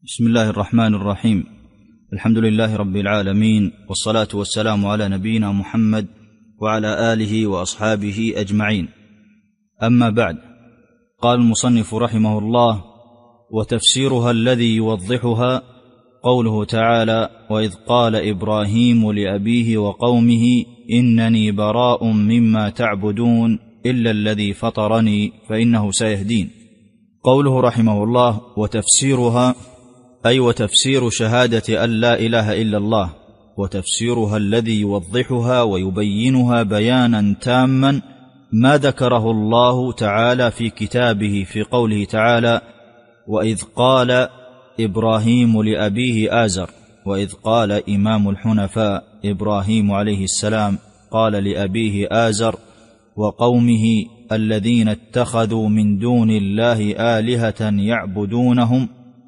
بسم الله الرحمن الرحيم. الحمد لله رب العالمين، والصلاة والسلام على نبينا محمد وعلى آله وأصحابه أجمعين. أما بعد، قال المصنف رحمه الله: وتفسيرها الذي يوضحها قوله تعالى: وإذ قال إبراهيم لأبيه وقومه إنني براء مما تعبدون إلا الذي فطرني فإنه سيهدين. قوله رحمه الله: وتفسيرها أي وتفسير شهادة أن لا إله إلا الله، وتفسيرها الذي يوضحها ويبينها بيانا تاما ما ذكره الله تعالى في كتابه في قوله تعالى: وإذ قال إبراهيم لأبيه آزر. وإذ قال إمام الحنفاء إبراهيم عليه السلام قال لأبيه آزر وقومه الذين اتخذوا من دون الله آلهة يعبدونهم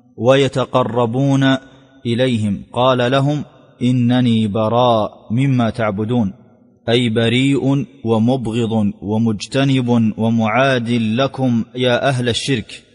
ويتقربون إليهم، قال لهم إنني براء مما تعبدون، أي بريء ومبغض ومجتنب ومعاد لكم يا أهل الشرك،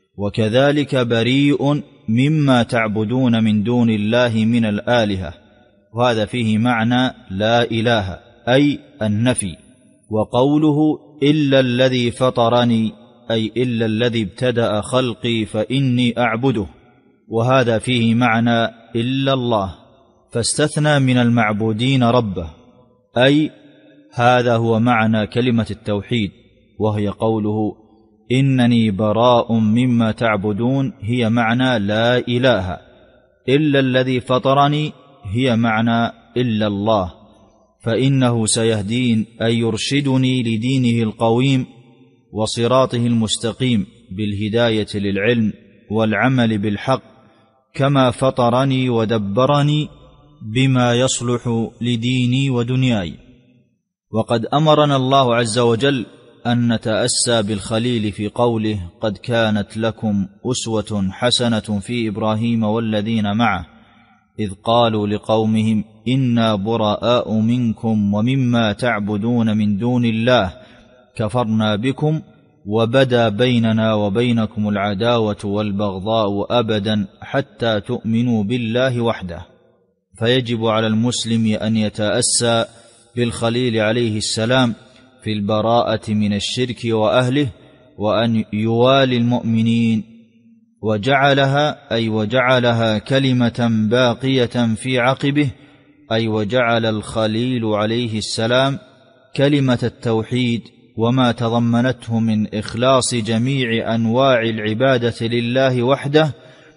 وكذلك بريء مما تعبدون من دون الله من الآلهة. وهذا فيه معنى لا إله أي النفي. وقوله إلا الذي فطرني أي إلا الذي ابتدأ خلقي فإني أعبده، وهذا فيه معنى إلا الله، فاستثنى من المعبودين ربه، أي هذا هو معنى كلمة التوحيد، وهي قوله إنني براء مما تعبدون هي معنى لا إله، إلا الذي فطرني هي معنى إلا الله، فإنه سيهدين أي يرشدني لدينه القويم وصراطه المستقيم بالهداية للعلم والعمل بالحق، كما فطرني ودبرني بما يصلح لديني ودنياي. وقد أمرنا الله عز وجل أن نتأسى بالخليل في قوله: قد كانت لكم أسوة حسنة في إبراهيم والذين معه إذ قالوا لقومهم إنا براء منكم ومما تعبدون من دون الله كفرنا بكم وبدا بيننا وبينكم العداوة والبغضاء أبدا حتى تؤمنوا بالله وحده. فيجب على المسلم أن يتأسى بالخليل عليه السلام في البراءة من الشرك وأهله، وأن يوالي المؤمنين، وجعلها كلمة باقية في عقبه، أي وجعل الخليل عليه السلام كلمة التوحيد وما تضمنته من إخلاص جميع أنواع العبادة لله وحده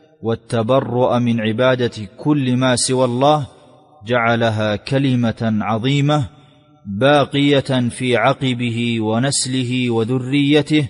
والتبرؤ من عبادة كل ما سوى الله، جعلها كلمة عظيمة باقية في عقبه ونسله وذريته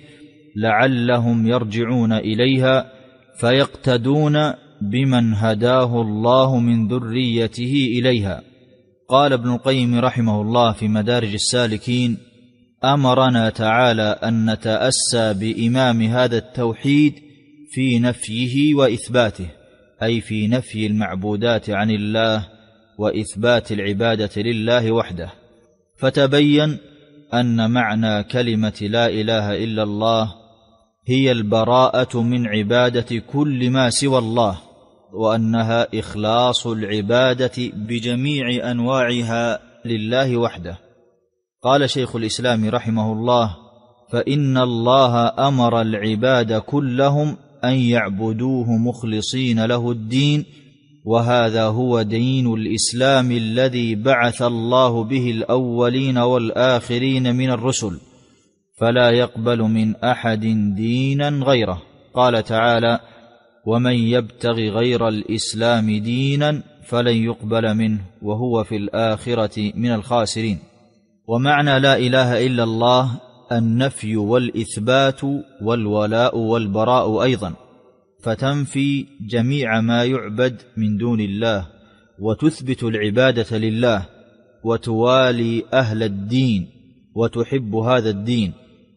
لعلهم يرجعون إليها فيقتدون بمن هداه الله من ذريته إليها. قال ابن القيم رحمه الله في مدارج السالكين: أمرنا تعالى أن نتأسى بإمام هذا التوحيد في نفيه وإثباته، أي في نفي المعبودات عن الله وإثبات العبادة لله وحده. فتبين أن معنى كلمة لا إله إلا الله هي البراءة من عبادة كل ما سوى الله، وأنها إخلاص العبادة بجميع أنواعها لله وحده. قال شيخ الإسلام رحمه الله: فإن الله أمر العباد كلهم أن يعبدوه مخلصين له الدين، وهذا هو دين الإسلام الذي بعث الله به الأولين والآخرين من الرسل، فلا يقبل من أحد دينا غيره. قال تعالى: ومن يبتغ غير الإسلام دينا فلن يقبل منه وهو في الآخرة من الخاسرين. ومعنى لا إله إلا الله النفي والإثبات والولاء والبراء أيضا، فتنفي جميع ما يعبد من دون الله، وتثبت العبادة لله، وتوالي أهل الدين، وتحب هذا الدين،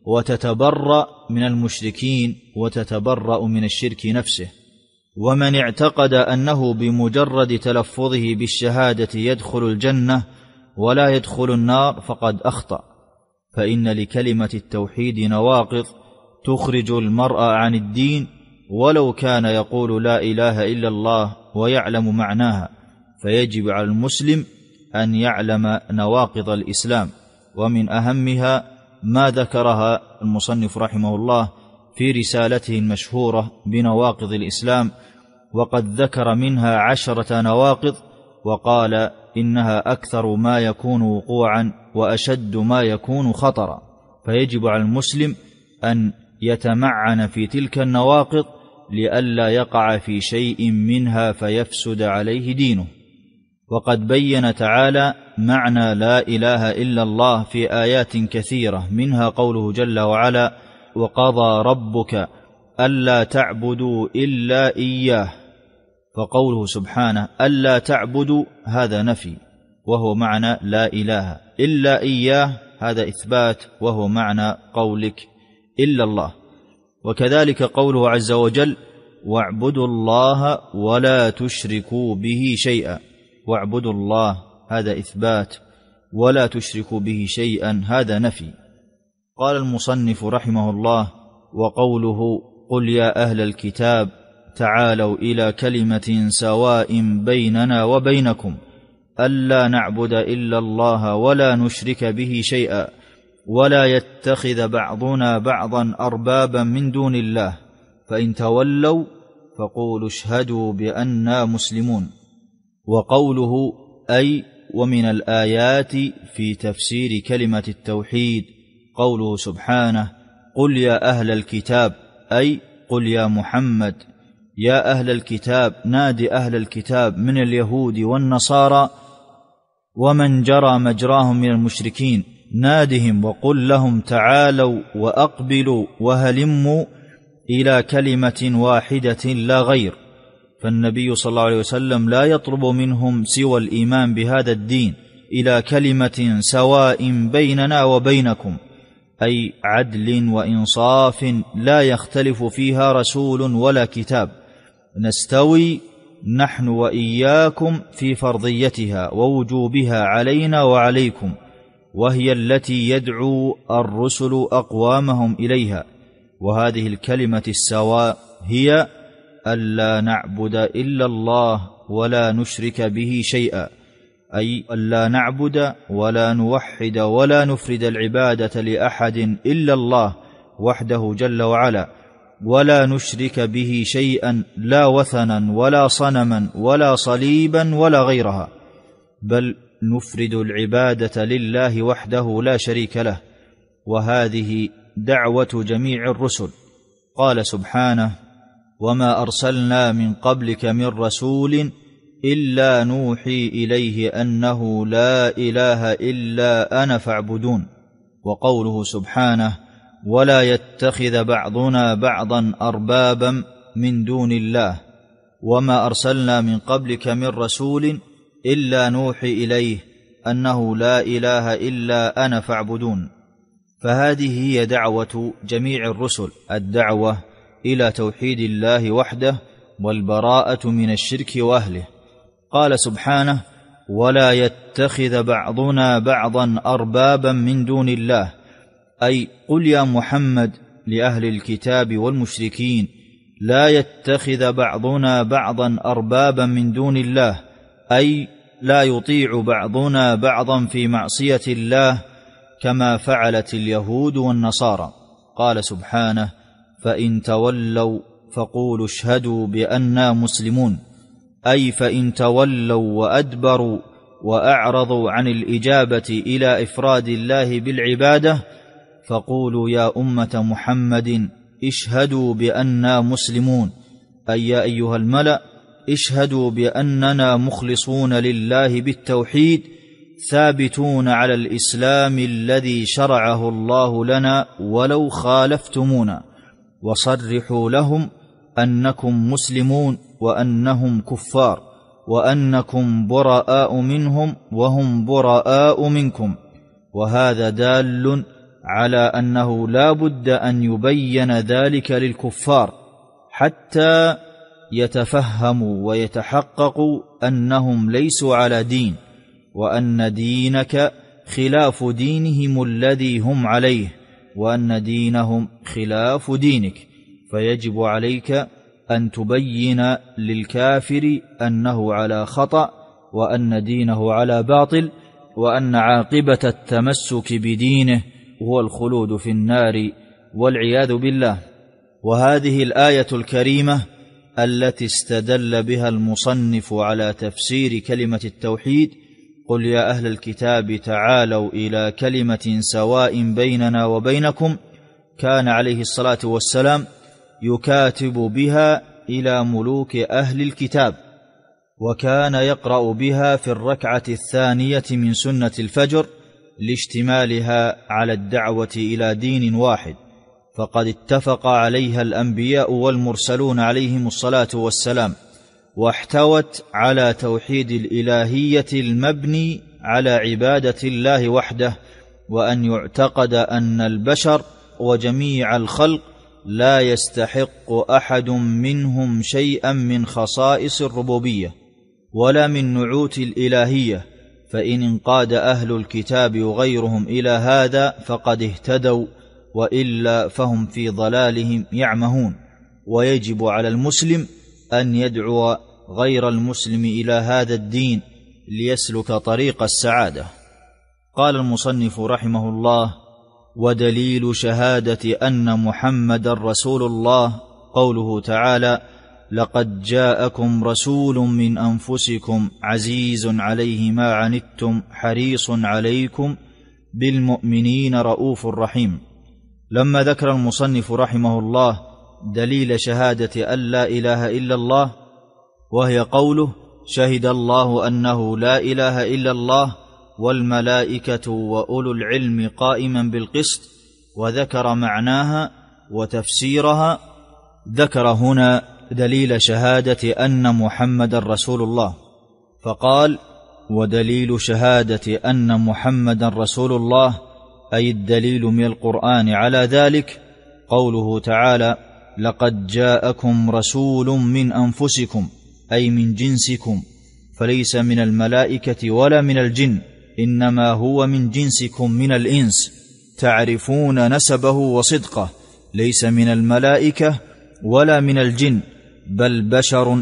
وتتبرأ من المشركين، وتتبرأ من الشرك نفسه. ومن اعتقد أنه بمجرد تلفظه بالشهادة يدخل الجنة ولا يدخل النار فقد أخطأ، فإن لكلمة التوحيد نواقض تخرج المرء عن الدين ولو كان يقول لا إله إلا الله ويعلم معناها، فيجب على المسلم أن يعلم نواقض الإسلام، ومن أهمها ما ذكرها المصنف رحمه الله في رسالته المشهورة بنواقض الإسلام، وقد ذكر منها 10 نواقض، وقال إنها أكثر ما يكون وقوعا وأشد ما يكون خطرا، فيجب على المسلم أن يتمعن في تلك النواقض لئلا يقع في شيء منها فيفسد عليه دينه. وقد بين تعالى معنى لا إله إلا الله في آيات كثيرة، منها قوله جل وعلا: وقضى ربك ألا تعبدوا إلا إياه. فقوله سبحانه ألا تعبدوا هذا نفي، وهو معنى لا إله إلا إياه، هذا إثبات، وهو معنى قولك إلا الله. وكذلك قوله عز وجل: واعبدوا الله ولا تشركوا به شيئا. واعبدوا الله هذا إثبات، ولا تشركوا به شيئا هذا نفي. قال المصنف رحمه الله: وقوله قل يا أهل الكتاب تعالوا إلى كلمة سواء بيننا وبينكم ألا نعبد إلا الله ولا نشرك به شيئا ولا يتخذ بعضنا بعضا أربابا من دون الله فإن تولوا فقولوا اشهدوا بأننا مسلمون. وقوله أي ومن الآيات في تفسير كلمة التوحيد قوله سبحانه: قل يا أهل الكتاب، أي قل يا محمد يا أهل الكتاب، نادي أهل الكتاب من اليهود والنصارى ومن جرى مجراهم من المشركين، نادهم وقل لهم تعالوا وأقبلوا وهلموا إلى كلمة واحدة لا غير. فالنبي صلى الله عليه وسلم لا يطلب منهم سوى الإيمان بهذا الدين إلى كلمة سواء بيننا وبينكم، أي عدل وإنصاف لا يختلف فيها رسول ولا كتاب، نستوي نحن وإياكم في فرضيتها ووجوبها علينا وعليكم، وهي التي يدعو الرسل أقوامهم إليها. وهذه الكلمة السواء هي ألا نعبد إلا الله ولا نشرك به شيئا، أي ألا نعبد ولا نوحد ولا نفرد العبادة لأحد إلا الله وحده جل وعلا، ولا نشرك به شيئا، لا وثنا ولا صنما ولا صليبا ولا غيرها، بل نفرد العبادة لله وحده لا شريك له. وهذه دعوة جميع الرسل. قال سبحانه: وما أرسلنا من قبلك من رسول إلا نوحي إليه أنه لا إله إلا أنا فاعبدون. وقوله سبحانه: ولا يتخذ بعضنا بعضا أربابا من دون الله. وما أرسلنا من قبلك من رسول إلا نوحي إليه أنه لا إله إلا أنا فاعبدون. فهذه هي دعوة جميع الرسل، الدعوة إلى توحيد الله وحده والبراءة من الشرك وأهله. قال سبحانه: ولا يتخذ بعضنا بعضا أربابا من دون الله، أي قل يا محمد لأهل الكتاب والمشركين: لا يتخذ بعضنا بعضا أربابا من دون الله، أي لا يطيع بعضنا بعضا في معصية الله كما فعلت اليهود والنصارى. قال سبحانه: فإن تولوا فقولوا اشهدوا بأننا مسلمون، أي فإن تولوا وأدبروا وأعرضوا عن الإجابة إلى إفراد الله بالعبادة فقولوا يا أمة محمد اشهدوا بأننا مسلمون، أي يا أيها الملأ اشهدوا بأننا مخلصون لله بالتوحيد ثابتون على الإسلام الذي شرعه الله لنا ولو خالفتمونا، وصرحوا لهم أنكم مسلمون وأنهم كفار وأنكم براء منهم وهم براء منكم. وهذا دال على أنه لا بد أن يبين ذلك للكفار حتى يتفهموا ويتحققوا أنهم ليسوا على دين، وأن دينك خلاف دينهم الذي هم عليه، وأن دينهم خلاف دينك، فيجب عليك أن تبين للكافر أنه على خطأ وأن دينه على باطل، وأن عاقبة التمسك بدينه هو الخلود في النار والعياذ بالله. وهذه الآية الكريمة التي استدل بها المصنف على تفسير كلمة التوحيد: قل يا أهل الكتاب تعالوا إلى كلمة سواء بيننا وبينكم، كان عليه الصلاة والسلام يكاتب بها إلى ملوك أهل الكتاب، وكان يقرأ بها في الركعة الثانية من سنة الفجر لاشتمالها على الدعوة إلى دين واحد، فقد اتفق عليها الأنبياء والمرسلون عليهم الصلاة والسلام، واحتوت على توحيد الإلهية المبني على عبادة الله وحده، وأن يعتقد أن البشر وجميع الخلق لا يستحق أحد منهم شيئا من خصائص الربوبية ولا من نعوت الإلهية، فإن انقاد أهل الكتاب وغيرهم إلى هذا فقد اهتدوا، وإلا فهم في ضلالهم يعمهون. ويجب على المسلم أن يدعو غير المسلم إلى هذا الدين ليسلك طريق السعادة. قال المصنف رحمه الله: ودليل شهادة أن محمد رسول الله قوله تعالى: لقد جاءكم رسول من أنفسكم عزيز عليه ما عنتم حريص عليكم بالمؤمنين رؤوف رحيم. لما ذكر المصنف رحمه الله دليل شهادة أن لا إله إلا الله، وهي قوله: شهد الله أنه لا إله إلا الله والملائكة وأولو العلم قائما بالقسط، وذكر معناها وتفسيرها، ذكر هنا دليل شهادة أن محمد رسول الله، فقال: ودليل شهادة أن محمد رسول الله، أي الدليل من القرآن على ذلك قوله تعالى: لقد جاءكم رسول من أنفسكم، أي من جنسكم، فليس من الملائكة ولا من الجن، إنما هو من جنسكم من الإنس، تعرفون نسبه وصدقه، ليس من الملائكة ولا من الجن، بل بشر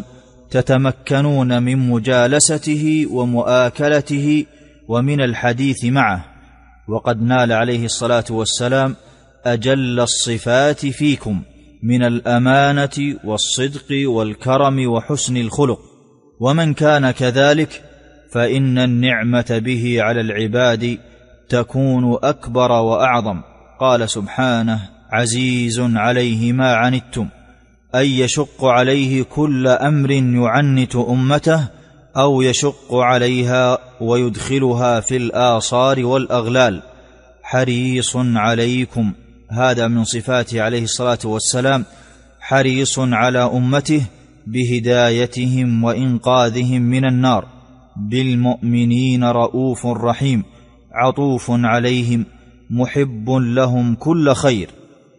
تتمكنون من مجالسته ومؤاكلته ومن الحديث معه. وقد نال عليه الصلاة والسلام أجل الصفات فيكم من الأمانة والصدق والكرم وحسن الخلق، ومن كان كذلك فإن النعمة به على العباد تكون أكبر وأعظم. قال سبحانه: عزيز عليه ما عنتم، أي يشق عليه كل أمر يعنت أمته أو يشق عليها ويدخلها في الآصار والأغلال. حريص عليكم، هذا من صفاته عليه الصلاة والسلام، حريص على أمته بهدايتهم وإنقاذهم من النار. بالمؤمنين رؤوف رحيم، عطوف عليهم، محب لهم كل خير.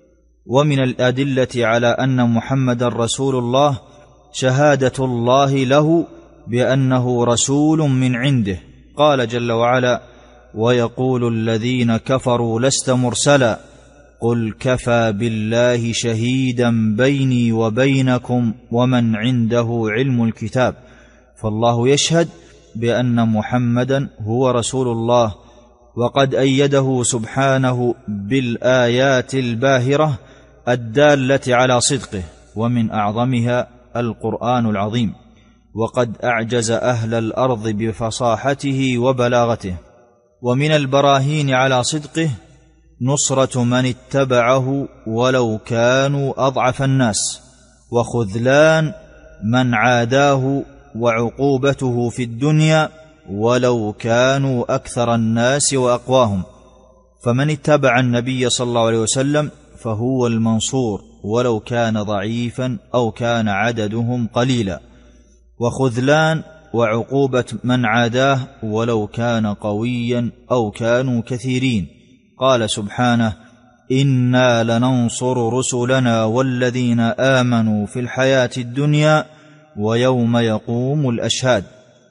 ومن الأدلة على أن محمد رسول الله شهادة الله له بأنه رسول من عنده، قال جل وعلا: ويقول الذين كفروا لست مرسلا قل كفى بالله شهيدا بيني وبينكم ومن عنده علم الكتاب. فالله يشهد بأن محمدا هو رسول الله، وقد أيده سبحانه بالآيات الباهرة الدالة على صدقه، ومن أعظمها القرآن العظيم، وقد أعجز أهل الأرض بفصاحته وبلاغته. ومن البراهين على صدقه نصرة من اتبعه ولو كانوا أضعف الناس، وخذلان من عاداه، وعقوبته في الدنيا ولو كانوا أكثر الناس وأقواهم. فمن اتبع النبي صلى الله عليه وسلم فهو المنصور ولو كان ضعيفا أو كان عددهم قليلا، وخذلان وعقوبة من عاداه ولو كان قويا أو كانوا كثيرين. قال سبحانه: إنا لننصر رسلنا والذين آمنوا في الحياة الدنيا ويوم يقوم الأشهاد.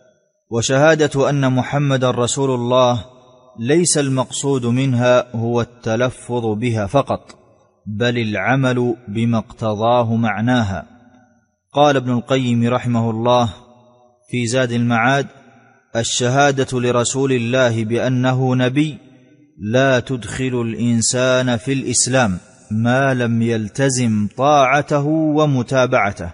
وشهادة أن محمد رسول الله ليس المقصود منها هو التلفظ بها فقط، بل العمل بما اقتضاه معناها. قال ابن القيم رحمه الله في زاد المعاد: الشهادة لرسول الله بأنه نبي لا تدخل الإنسان في الإسلام ما لم يلتزم طاعته ومتابعته،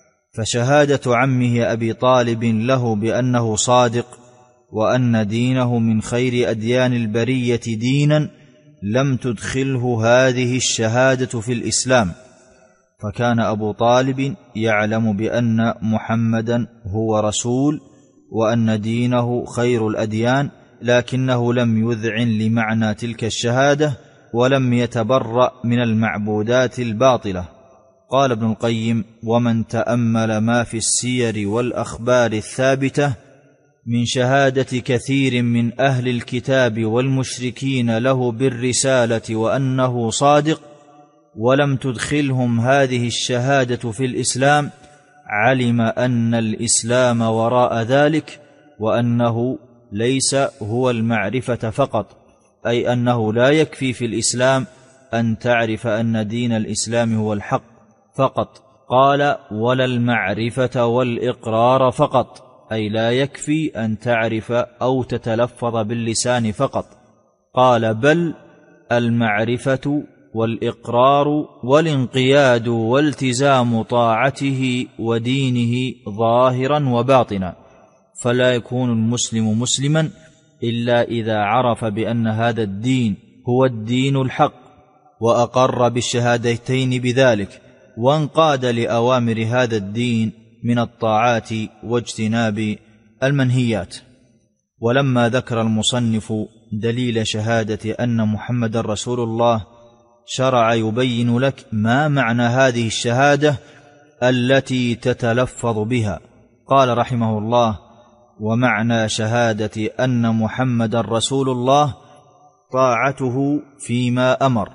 فشهادة عمه أبي طالب له بأنه صادق وأن دينه من خير أديان البرية دينا لم تدخله هذه الشهادة في الإسلام، فكان أبو طالب يعلم بأن محمدا هو رسول وأن دينه خير الأديان، لكنه لم يذعن لمعنى تلك الشهادة ولم يتبرأ من المعبودات الباطلة. قال ابن القيم: ومن تأمل ما في السير والأخبار الثابتة من شهادة كثير من أهل الكتاب والمشركين له بالرسالة وأنه صادق ولم تدخلهم هذه الشهادة في الإسلام، علم أن الإسلام وراء ذلك، وأنه ليس هو المعرفة فقط، أي أنه لا يكفي في الإسلام أن تعرف أن دين الإسلام هو الحق فقط. قال: ولا المعرفة والإقرار فقط، أي لا يكفي أن تعرف أو تتلفظ باللسان فقط. قال: بل المعرفة والإقرار والانقياد والتزام طاعته ودينه ظاهرا وباطنا، فلا يكون المسلم مسلما إلا إذا عرف بأن هذا الدين هو الدين الحق وأقر بالشهادتين بذلك، وانقاد لأوامر هذا الدين من الطاعات واجتناب المنهيات. ولما ذكر المصنف دليل شهادة أن محمد رسول الله، شرع يبين لك ما معنى هذه الشهادة التي تتلفظ بها. قال رحمه الله: ومعنى شهادة أن محمد رسول الله طاعته فيما أمر،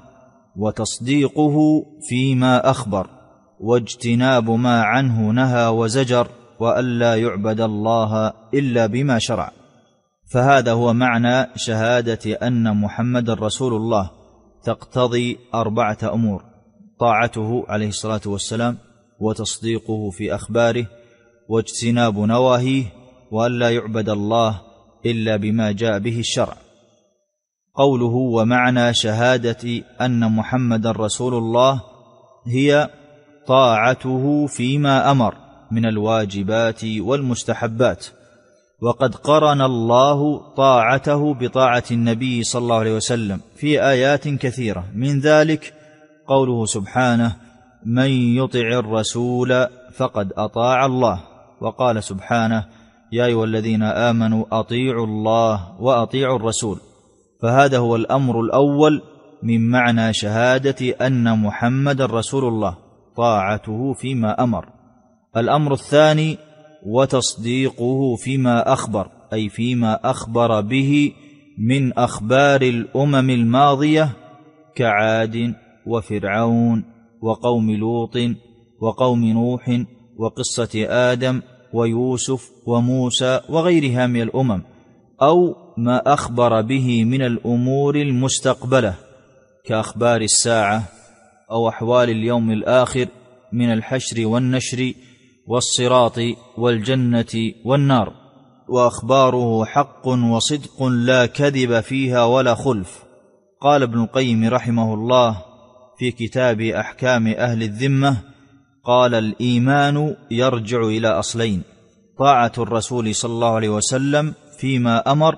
وتصديقه فيما أخبر، واجتناب ما عنه نهى وزجر، وألا يعبد الله إلا بما شرع. فهذا هو معنى شهادة أن محمد رسول الله، تقتضي 4 أمور: طاعته عليه الصلاة والسلام، وتصديقه في أخباره، واجتناب نواهيه، وألا يعبد الله إلا بما جاء به الشرع. قوله ومعنى شهادة أن محمد رسول الله هي طاعته فيما أمر من الواجبات والمستحبات، وقد قرن الله طاعته بطاعة النبي صلى الله عليه وسلم في آيات كثيرة، من ذلك قوله سبحانه: من يطع الرسول فقد أطاع الله. وقال سبحانه: يا أيها الذين آمنوا أطيعوا الله وأطيعوا الرسول. فهذا هو الأمر الأول من معنى شهادة أن محمد رسول الله، طاعته فيما أمر. الأمر الثاني: وتصديقه فيما أخبر، أي فيما أخبر به من أخبار الأمم الماضية كعاد وفرعون وقوم لوط وقوم نوح وقصة آدم ويوسف وموسى وغيرها من الأمم، أو ما أخبر به من الأمور المستقبلة كأخبار الساعة أو أحوال اليوم الآخر من الحشر والنشر والصراط والجنة والنار، وأخباره حق وصدق لا كذب فيها ولا خلف. قال ابن القيم رحمه الله في كتاب أحكام أهل الذمة: قال: الإيمان يرجع إلى أصلين: طاعة الرسول صلى الله عليه وسلم فيما أمر،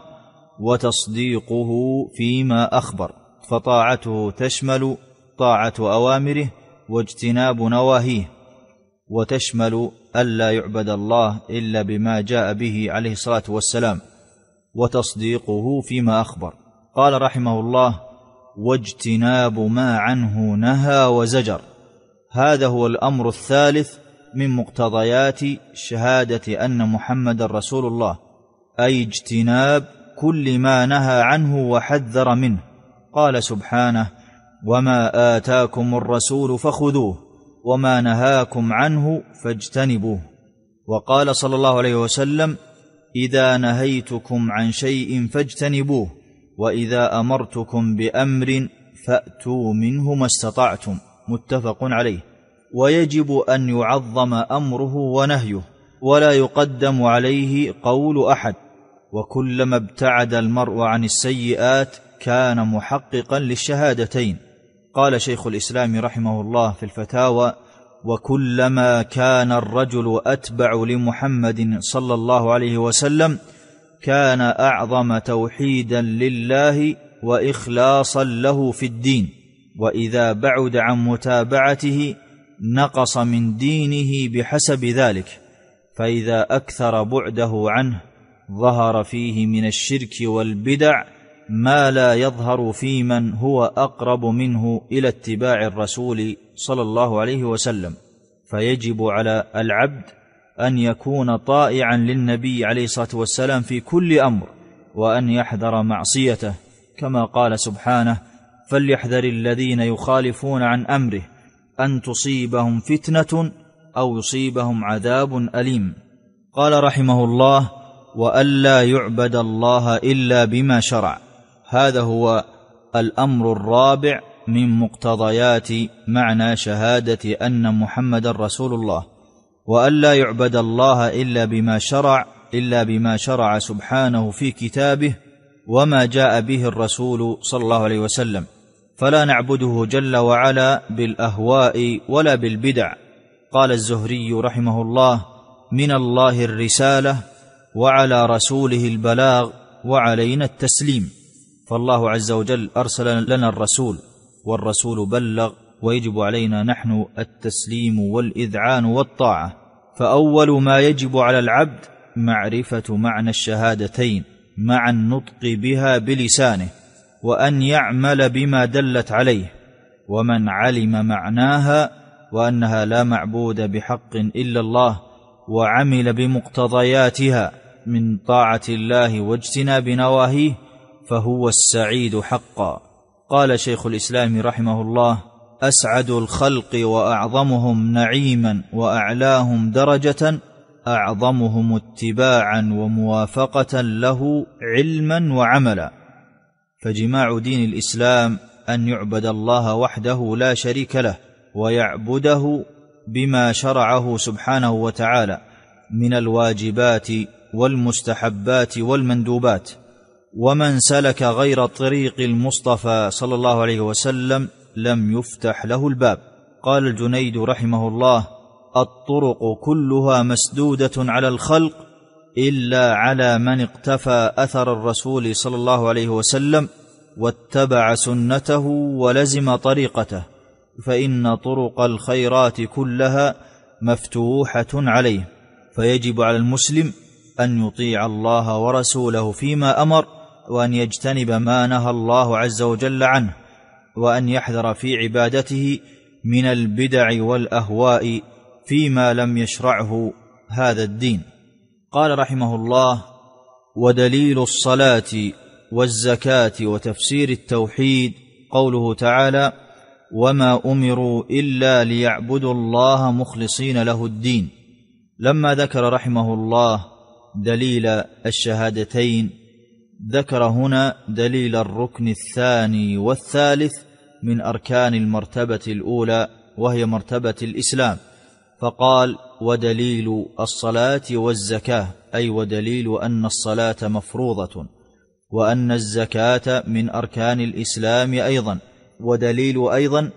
وتصديقه فيما أخبر. فطاعته تشمل طاعة أوامره واجتناب نواهيه، وتشمل ألا يعبد الله إلا بما جاء به عليه الصلاة والسلام، وتصديقه فيما أخبر. قال رحمه الله: واجتناب ما عنه نهى وزجر. هذا هو الأمر الثالث من مقتضيات شهادة أن محمد رسول الله، أي اجتناب كل ما نهى عنه وحذر منه. قال سبحانه: وما آتاكم الرسول فخذوه وما نهاكم عنه فاجتنبوه. وقال صلى الله عليه وسلم: إذا نهيتكم عن شيء فاجتنبوه، وإذا أمرتكم بأمر فأتوا منه ما استطعتم. متفق عليه. ويجب أن يعظم أمره ونهيه، ولا يقدم عليه قول أحد. وكلما ابتعد المرء عن السيئات كان محققا للشهادتين. قال شيخ الإسلام رحمه الله في الفتاوى: وكلما كان الرجل أتبع لمحمد صلى الله عليه وسلم كان أعظم توحيدا لله وإخلاصا له في الدين، وإذا بعد عن متابعته نقص من دينه بحسب ذلك، فإذا أكثر بعده عنه ظهر فيه من الشرك والبدع ما لا يظهر في من هو أقرب منه إلى اتباع الرسول صلى الله عليه وسلم. فيجب على العبد أن يكون طائعا للنبي عليه الصلاة والسلام في كل أمر، وأن يحذر معصيته، كما قال سبحانه: فليحذر الذين يخالفون عن أمره أن تصيبهم فتنة أو يصيبهم عذاب أليم. قال رحمه الله: وألا يعبد الله إلا بما شرع. هذا هو الأمر الرابع من مقتضيات معنى شهادة أن محمد رسول الله، وألا يعبد الله إلا بما شرع سبحانه في كتابه وما جاء به الرسول صلى الله عليه وسلم، فلا نعبده جل وعلا بالأهواء ولا بالبدع. قال الزهري رحمه الله: من الله الرسالة، وعلى رسوله البلاغ، وعلينا التسليم. فالله عز وجل أرسل لنا الرسول، والرسول بلغ، ويجب علينا نحن التسليم والإذعان والطاعة. فأول ما يجب على العبد معرفة معنى الشهادتين مع النطق بها بلسانه، وأن يعمل بما دلت عليه. ومن علم معناها وأنها لا معبود بحق إلا الله، وعمل بمقتضياتها من طاعة الله واجتناب نواهيه، فهو السعيد حقا. قال شيخ الإسلام رحمه الله: أسعد الخلق وأعظمهم نعيما وأعلاهم درجة أعظمهم اتباعا وموافقة له علما وعملا. فجماع دين الإسلام أن يعبد الله وحده لا شريك له، ويعبده بما شرعه سبحانه وتعالى من الواجبات والمستحبات والمندوبات. ومن سلك غير طريق المصطفى صلى الله عليه وسلم لم يفتح له الباب. قال الجنيد رحمه الله: الطرق كلها مسدودة على الخلق إلا على من اقتفى أثر الرسول صلى الله عليه وسلم واتبع سنته ولزم طريقته، فإن طرق الخيرات كلها مفتوحة عليه. فيجب على المسلم أن يطيع الله ورسوله فيما أمر، وأن يجتنب ما نهى الله عز وجل عنه، وأن يحذر في عبادته من البدع والأهواء فيما لم يشرعه هذا الدين. قال رحمه الله: ودليل الصلاة والزكاة وتفسير التوحيد قوله تعالى: وما أمروا إلا ليعبدوا الله مخلصين له الدين. لما ذكر رحمه الله دليل الشهادتين، ذكر هنا دليل الركن الثاني والثالث من أركان المرتبة الأولى، وهي مرتبة الإسلام، فقال: ودليل الصلاة والزكاة، أي ودليل أن الصلاة مفروضة، وأن الزكاة من أركان الإسلام أيضا. ودليل أيضا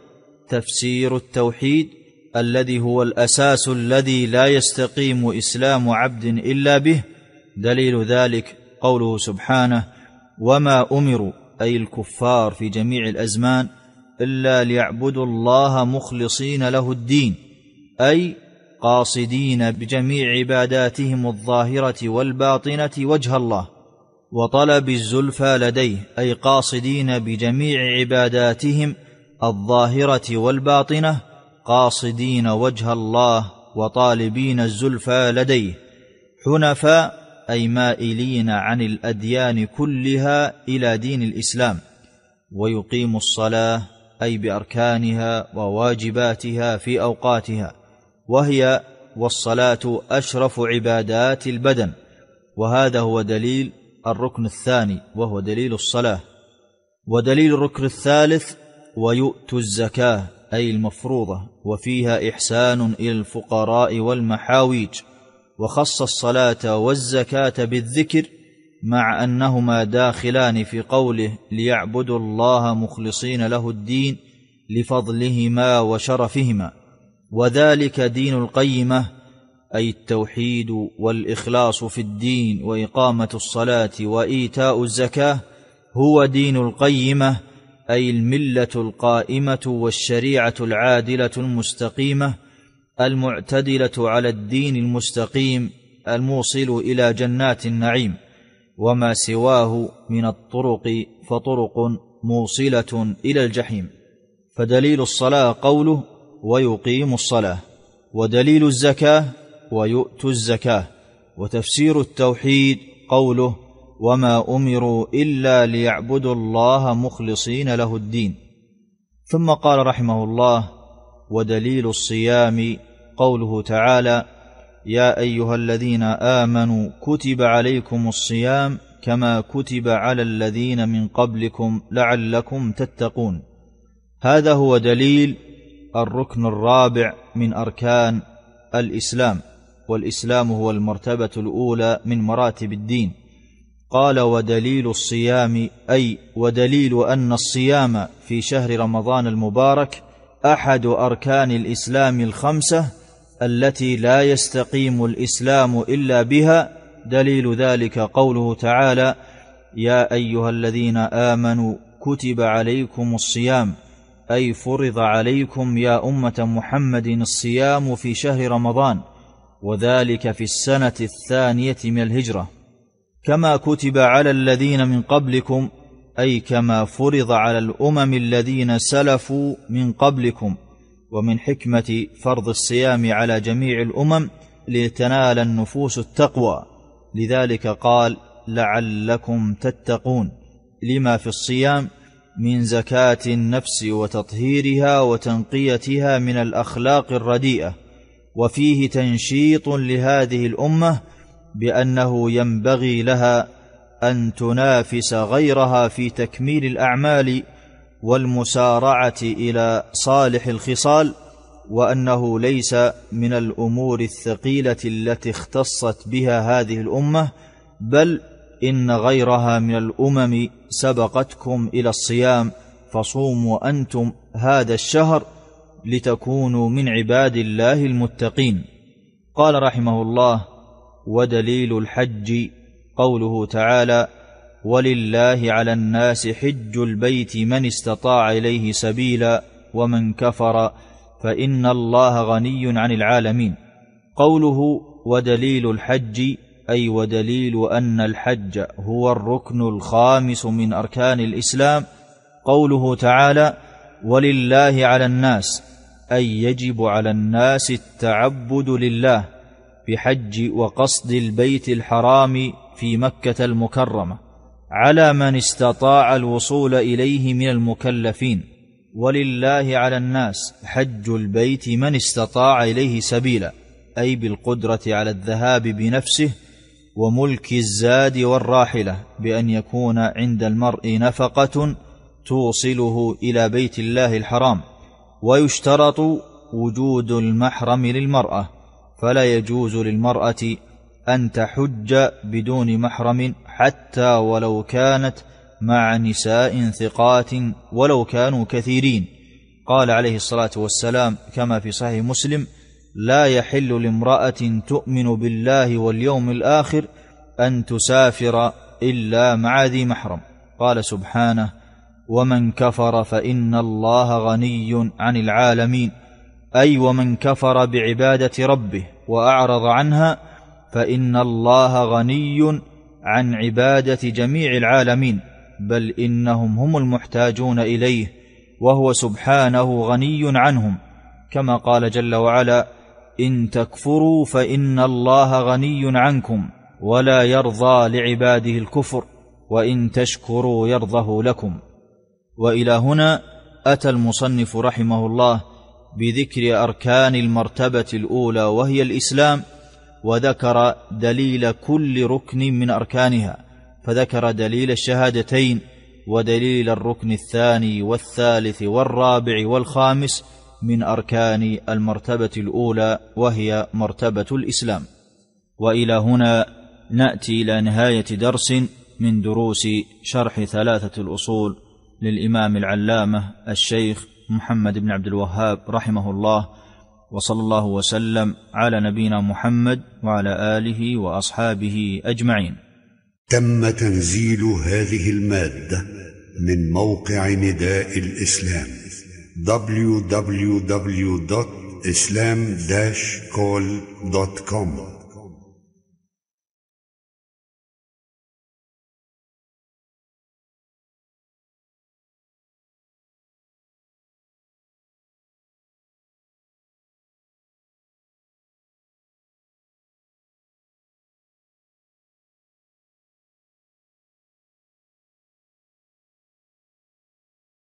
تفسير التوحيد الذي هو الأساس الذي لا يستقيم إسلام عبد إلا به. دليل ذلك قوله سبحانه: وما أمروا، أي الكفار في جميع الأزمان، إلا ليعبدوا الله مخلصين له الدين، أي قاصدين بجميع عباداتهم الظاهرة والباطنة وجه الله، وطلب الزلفى لديه، أي قاصدين بجميع عباداتهم الظاهرة والباطنة قاصدين وجه الله وطالبين الزلفى لديه، حنفاء، أي مائلين عن الأديان كلها إلى دين الإسلام، ويقيم الصلاة، أي بأركانها وواجباتها في أوقاتها، وهي والصلاة أشرف عبادات البدن. وهذا هو دليل الركن الثاني، وهو دليل الصلاة. ودليل الركن الثالث: ويؤتوا الزكاة، أي المفروضة، وفيها إحسان إلى الفقراء والمحاويج، وخص الصلاة والزكاة بالذكر مع أنهما داخلان في قوله ليعبدوا الله مخلصين له الدين لفضلهما وشرفهما، وذلك دين القيمة أي التوحيد والإخلاص في الدين وإقامة الصلاة وإيتاء الزكاة هو دين القيمة أي الملة القائمة والشريعة العادلة المستقيمة المعتدلة على الدين المستقيم الموصل إلى جنات النعيم، وما سواه من الطرق فطرق موصلة إلى الجحيم. فدليل الصلاة قوله ويقيم الصلاة، ودليل الزكاة ويؤتوا الزكاة، وتفسير التوحيد قوله وما أمروا إلا ليعبدوا الله مخلصين له الدين. ثم قال رحمه الله ودليل الصيام قوله تعالى يا أيها الذين آمنوا كتب عليكم الصيام كما كتب على الذين من قبلكم لعلكم تتقون. هذا هو دليل الركن الرابع من أركان الإسلام، والإسلام هو المرتبة الأولى من مراتب الدين. قال ودليل الصيام أي ودليل أن الصيام في شهر رمضان المبارك أحد أركان الإسلام الخمسة التي لا يستقيم الإسلام إلا بها. دليل ذلك قوله تعالى يا أيها الذين آمنوا كتب عليكم الصيام أي فرض عليكم يا أمة محمد الصيام في شهر رمضان، وذلك في السنة 2 من الهجرة، كما كتب على الذين من قبلكم أي كما فرض على الأمم الذين سلفوا من قبلكم. ومن حكمة فرض الصيام على جميع الأمم لتنال النفوس التقوى، لذلك قال لعلكم تتقون، لما في الصيام من زكاة النفس وتطهيرها وتنقيتها من الأخلاق الرديئة، وفيه تنشيط لهذه الأمة بأنه ينبغي لها أن تنافس غيرها في تكميل الأعمال والمسارعة إلى صالح الخصال، وأنه ليس من الأمور الثقيلة التي اختصت بها هذه الأمة، بل إن غيرها من الأمم سبقتكم إلى الصيام، فصوموا أنتم هذا الشهر لتكونوا من عباد الله المتقين. قال رحمه الله ودليل الحج قوله تعالى ولله على الناس حج البيت من استطاع إليه سبيلا ومن كفر فإن الله غني عن العالمين. قوله ودليل الحج أي ودليل أن الحج هو الركن الخامس من أركان الإسلام. قوله تعالى ولله على الناس أي يجب على الناس التعبد لله بحج وقصد البيت الحرام في مكة المكرمة على من استطاع الوصول إليه من المكلفين. ولله على الناس حج البيت من استطاع إليه سبيلا أي بالقدرة على الذهاب بنفسه وملك الزاد والراحلة، بأن يكون عند المرء نفقة توصله إلى بيت الله الحرام. ويشترط وجود المحرم للمرأة، فلا يجوز للمرأة أن تحج بدون محرم حتى ولو كانت مع نساء ثقات ولو كانوا كثيرين. قال عليه الصلاة والسلام كما في صحيح مسلم لا يحل لامرأة تؤمن بالله واليوم الآخر أن تسافر إلا مع ذي محرم. قال سبحانه ومن كفر فإن الله غني عن العالمين، أي ومن كفر بعبادة ربه وأعرض عنها فإن الله غني عن عبادة جميع العالمين، بل إنهم هم المحتاجون إليه وهو سبحانه غني عنهم، كما قال جل وعلا إن تكفروا فإن الله غني عنكم ولا يرضى لعباده الكفر وإن تشكروا يرضه لكم. وإلى هنا أتى المصنف رحمه الله بذكر أركان المرتبة الأولى وهي الإسلام، وذكر دليل كل ركن من أركانها، فذكر دليل الشهادتين ودليل الركن الثاني والثالث والرابع والخامس من أركان المرتبة الأولى، وهي مرتبة الإسلام. وإلى هنا نأتي إلى نهاية درس من دروس شرح ثلاثة الأصول للإمام العلامة الشيخ محمد بن عبد الوهاب رحمه الله، وصلى الله وسلم على نبينا محمد وعلى آله وأصحابه أجمعين. تم تنزيل هذه المادة من موقع نداء الإسلام www.islam-call.com